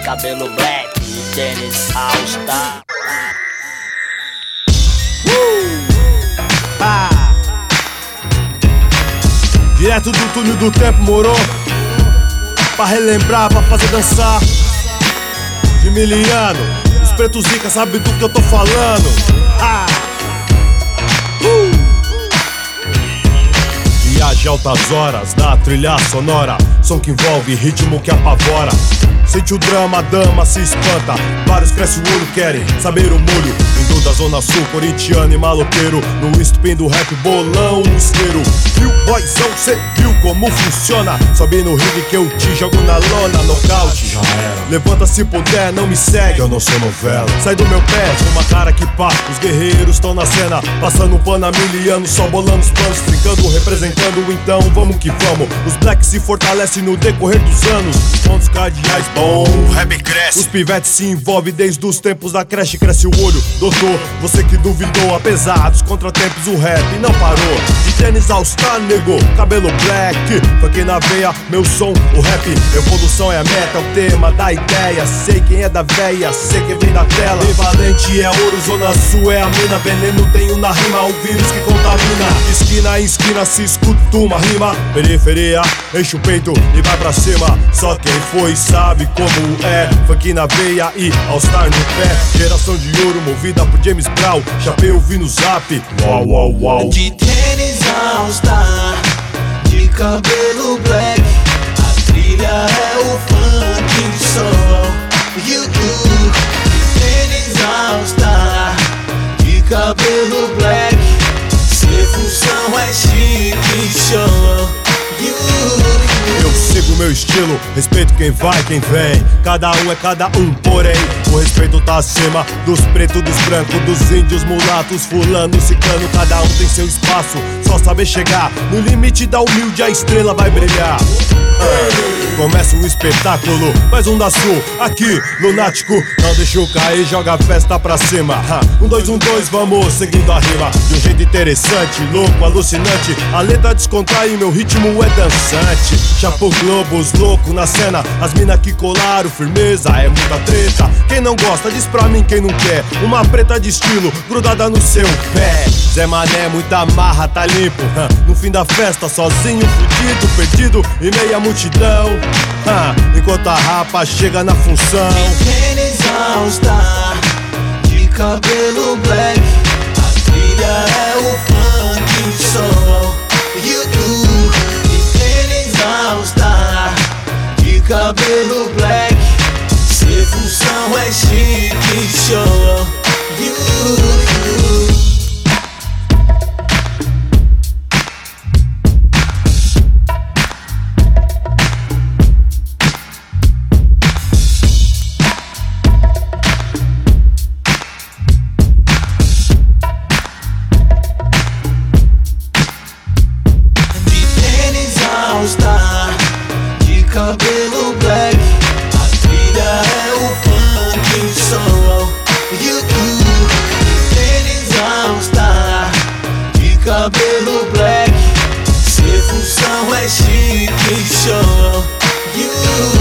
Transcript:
cabelo black e tênis All Star. Direto do túnel do tempo, moro? Pra relembrar, pra fazer dançar. De miliano, os pretos ricas sabem do que eu tô falando. Viagem altas horas da trilha sonora, som que envolve ritmo que apavora. Sente o drama, a dama se espanta. Vários crescem o olho, querem saber o molho. Vindo da zona sul, corintiano e maloqueiro. No estupim do rap, bolão, isqueiro. Viu, boyzão, cê viu como funciona? Sobe no ringue que eu te jogo na lona. Nocaute, já era. Levanta se puder, não me segue, eu não sou novela. Sai do meu pé, uma cara que pá. Os guerreiros estão na cena, passando pano a miliano. Só bolando os planos, trincando, representando. Então vamos que vamos. Os blacks se fortalecem no decorrer dos anos. Os pontos cardeais, bom, o rap cresce. Os pivetes se envolvem desde os tempos da creche. Cresce o olho, doutor, você que duvidou. Apesar dos contratempos, o rap não parou. De tênis All Star, nego, cabelo black. Funk na veia, meu som, o rap. Evolução é a meta, é o tema da ideia. Sei quem é da véia, sei quem vem da tela. Bem valente é ouro, zona sul é a mina. Veneno tenho na rima, o vírus que contamina. Esquina em esquina se escuta uma rima. Periferia, enche o peito e vai pra cima. Só quem foi sabe como é. Funk na veia e All Star no pé. Geração de ouro movida por James Brown. Chapéu vi no zap, uau, uau, uau. De tênis All Star, de cabelo black. A trilha é o funk soul. You do. De tênis All Star, de cabelo black. Ser função é chique show. Eu sigo meu estilo, respeito quem vai, quem vem. Cada um é cada um, porém o respeito tá acima dos pretos, dos brancos, dos índios, mulatos, fulano, ciclano. Cada um tem seu espaço, só saber chegar no limite da humilde, a estrela vai brilhar. Começa o espetáculo, mais um da sul, aqui, lunático. Não deixa cair, joga a festa pra cima. 1, 2, 1, 2, vamos seguindo a rima. De um jeito interessante, louco, alucinante. A letra descontrai, meu ritmo é dançante. Chapo Globos, louco na cena. As mina que colaram, firmeza, é muita treta. Quem não gosta, diz pra mim quem não quer. Uma preta de estilo, grudada no seu pé. Zé Mané, muita marra, tá limpo. No fim da festa, sozinho, fudido, perdido e meia multidão. Enquanto a rapa chega na função. De tênis All Star, de cabelo black. A trilha é o funk soul. You do. De tênis All Star, de cabelo black. Ser função é chique show. You. All Star, de cabelo black. A trilha é o funk soul. You do. De tênis All Star, de cabelo black. Ser função é chique show. You.